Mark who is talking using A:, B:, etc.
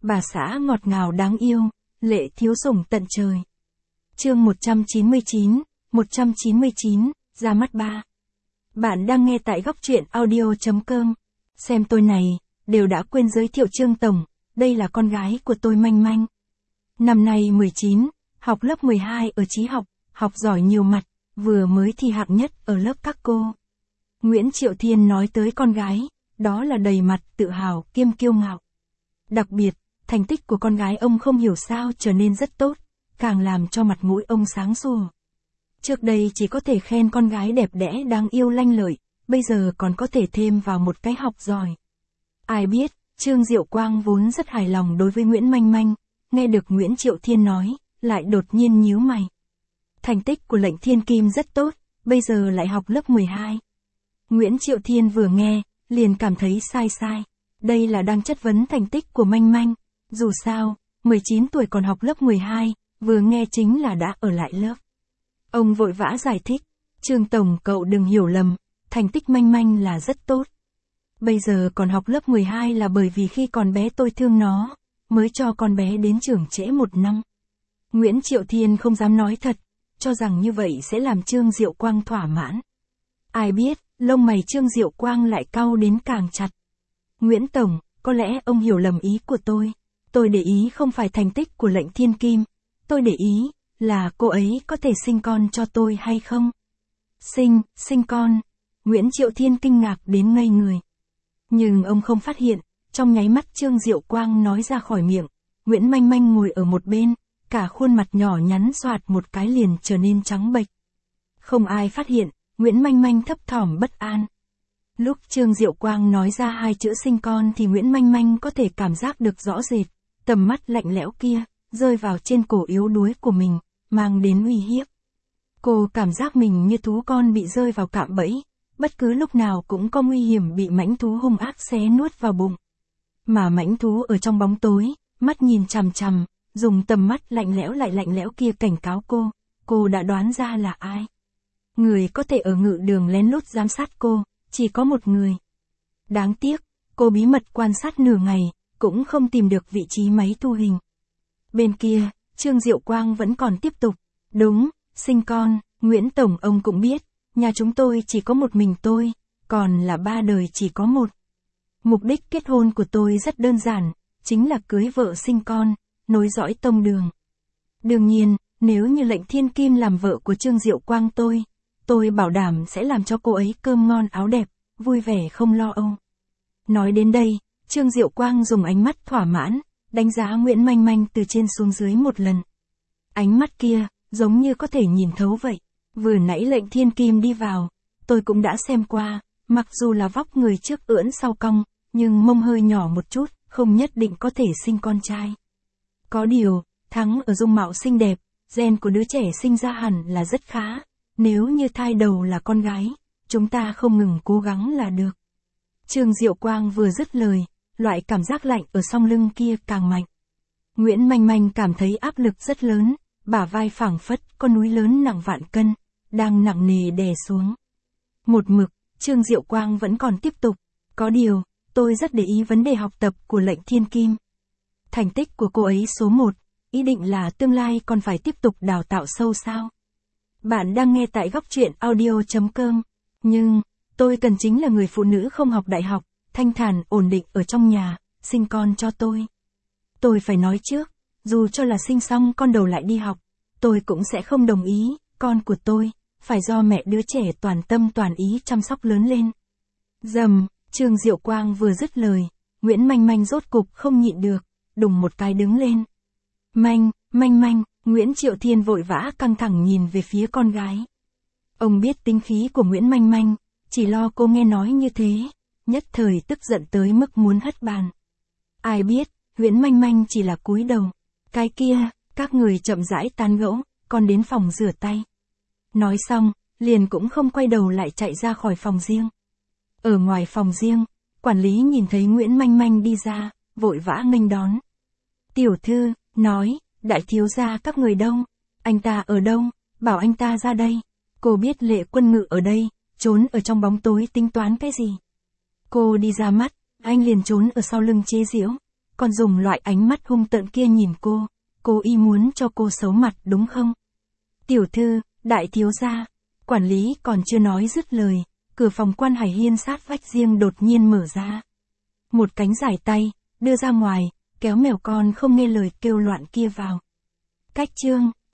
A: Bà xã ngọt ngào đáng yêu, lệ thiếu sủng tận trời. Chương 199, ra mắt ba. Bạn đang nghe tại góc truyện audio.com. Xem tôi này, đều đã quên giới thiệu Trương Tổng, đây là con gái của tôi Manh Manh. Năm nay 19, học lớp 12 ở Chí học, học giỏi nhiều mặt, vừa mới thi hạng nhất ở lớp các cô. Nguyễn Triệu Thiên nói tới con gái, đó là đầy mặt tự hào kiêm kiêu ngạo. Đặc biệt, thành tích của con gái ông không hiểu sao trở nên rất tốt, càng làm cho mặt mũi ông sáng sủa. Trước đây chỉ có thể khen con gái đẹp đẽ đáng yêu lanh lợi, bây giờ còn có thể thêm vào một cái học giỏi. Ai biết, Trương Diệu Quang vốn rất hài lòng đối với Nguyễn Manh Manh, nghe được Nguyễn Triệu Thiên nói, lại đột nhiên nhíu mày. Thành tích của Lệnh Thiên Kim rất tốt, bây giờ lại học lớp 12. Nguyễn Triệu Thiên vừa nghe, liền cảm thấy sai. Đây là đang chất vấn thành tích của Manh Manh. Dù sao, 19 tuổi còn học lớp 12, vừa nghe chính là đã ở lại lớp. Ông vội vã giải thích, Trương Tổng cậu đừng hiểu lầm, thành tích Manh Manh là rất tốt. Bây giờ còn học lớp 12 là bởi vì khi còn bé tôi thương nó, mới cho con bé đến trường trễ 1 năm. Nguyễn Triệu Thiên không dám nói thật, cho rằng như vậy sẽ làm Trương Diệu Quang thỏa mãn. Ai biết, lông mày Trương Diệu Quang lại cau đến càng chặt. Nguyễn Tổng, có lẽ ông hiểu lầm ý của tôi. Tôi để ý không phải thành tích của Lệnh Thiên Kim. Tôi để ý, là cô ấy có thể sinh con cho tôi hay không? Sinh con. Nguyễn Triệu Thiên kinh ngạc đến ngây người. Nhưng ông không phát hiện, trong nháy mắt Trương Diệu Quang nói ra khỏi miệng. Nguyễn Manh Manh ngồi ở một bên, cả khuôn mặt nhỏ nhắn xoạt một cái liền trở nên trắng bệch. Không ai phát hiện, Nguyễn Manh Manh thấp thỏm bất an. Lúc Trương Diệu Quang nói ra 2 chữ sinh con thì Nguyễn Manh Manh có thể cảm giác được rõ rệt, tầm mắt lạnh lẽo kia, rơi vào trên cổ yếu đuối của mình, mang đến uy hiếp. Cô cảm giác mình như thú con bị rơi vào cạm bẫy, bất cứ lúc nào cũng có nguy hiểm bị mãnh thú hung ác xé nuốt vào bụng. Mà mãnh thú ở trong bóng tối, mắt nhìn chằm chằm, dùng tầm mắt lạnh lẽo kia cảnh cáo cô đã đoán ra là ai. Người có thể ở ngự đường lén lút giám sát cô, chỉ có một người. Đáng tiếc, cô bí mật quan sát nửa ngày, cũng không tìm được vị trí máy thu hình. Bên kia, Trương Diệu Quang vẫn còn tiếp tục. Đúng, sinh con, Nguyễn Tổng ông cũng biết, nhà chúng tôi chỉ có một mình tôi, còn là 3 đời chỉ có một. Mục đích kết hôn của tôi rất đơn giản, chính là cưới vợ sinh con, nối dõi tông đường. Đương nhiên, nếu như Lệnh Thiên Kim làm vợ của Trương Diệu Quang tôi bảo đảm sẽ làm cho cô ấy cơm ngon áo đẹp, vui vẻ không lo âu. Nói đến đây, Trương Diệu Quang dùng ánh mắt thỏa mãn, đánh giá Nguyễn Manh Manh từ trên xuống dưới một lần. Ánh mắt kia, giống như có thể nhìn thấu vậy. Vừa nãy Lệnh Thiên Kim đi vào, tôi cũng đã xem qua, mặc dù là vóc người trước ưỡn sau cong, nhưng mông hơi nhỏ một chút, không nhất định có thể sinh con trai. Có điều, thắng ở dung mạo xinh đẹp, gen của đứa trẻ sinh ra hẳn là rất khá. Nếu như thai đầu là con gái, chúng ta không ngừng cố gắng là được. Trương Diệu Quang vừa dứt lời, loại cảm giác lạnh ở song lưng kia càng mạnh. Nguyễn Manh Manh cảm thấy áp lực rất lớn, bả vai phảng phất có núi lớn nặng vạn cân, đang nặng nề đè xuống. Một mực, Trương Diệu Quang vẫn còn tiếp tục. Có điều, tôi rất để ý vấn đề học tập của Lệnh Thiên Kim. Thành tích của cô ấy số 1, ý định là tương lai còn phải tiếp tục đào tạo sâu sao? Bạn đang nghe tại góc truyện audio.com. Nhưng, tôi cần chính là người phụ nữ không học đại học, thanh thản ổn định ở trong nhà, sinh con cho tôi. Tôi phải nói trước, dù cho là sinh xong con đầu lại đi học, tôi cũng sẽ không đồng ý, con của tôi, phải do mẹ đứa trẻ toàn tâm toàn ý chăm sóc lớn lên. Dầm, Trương Diệu Quang vừa dứt lời, Nguyễn Manh Manh rốt cục không nhịn được, đùng một cái đứng lên. Manh, Nguyễn Triệu Thiên vội vã căng thẳng nhìn về phía con gái. Ông biết tính khí của Nguyễn Manh Manh, chỉ lo cô nghe nói như thế, nhất thời tức giận tới mức muốn hất bàn. Ai biết, Nguyễn Manh Manh chỉ là cúi đầu. Cái kia, các người chậm rãi tán gẫu, con đến phòng rửa tay. Nói xong, liền cũng không quay đầu lại chạy ra khỏi phòng riêng. Ở ngoài phòng riêng, quản lý nhìn thấy Nguyễn Manh Manh đi ra, vội vã nghênh đón. Tiểu thư, nói, đại thiếu gia các người đâu? Anh ta ở đâu? Bảo anh ta ra đây. Cô biết Lệ Quân Ngự ở đây, trốn ở trong bóng tối tính toán cái gì? Cô đi ra mắt, anh liền trốn ở sau lưng chế giễu. còn dùng loại ánh mắt hung tợn kia nhìn cô y muốn cho cô xấu mặt đúng không? Tiểu thư, đại thiếu gia, quản lý còn chưa nói dứt lời, cửa phòng Quan Hải Hiên sát vách riêng đột nhiên mở ra. Một cánh dài tay, đưa ra ngoài, kéo mèo con không nghe lời kêu loạn kia vào. Cách chương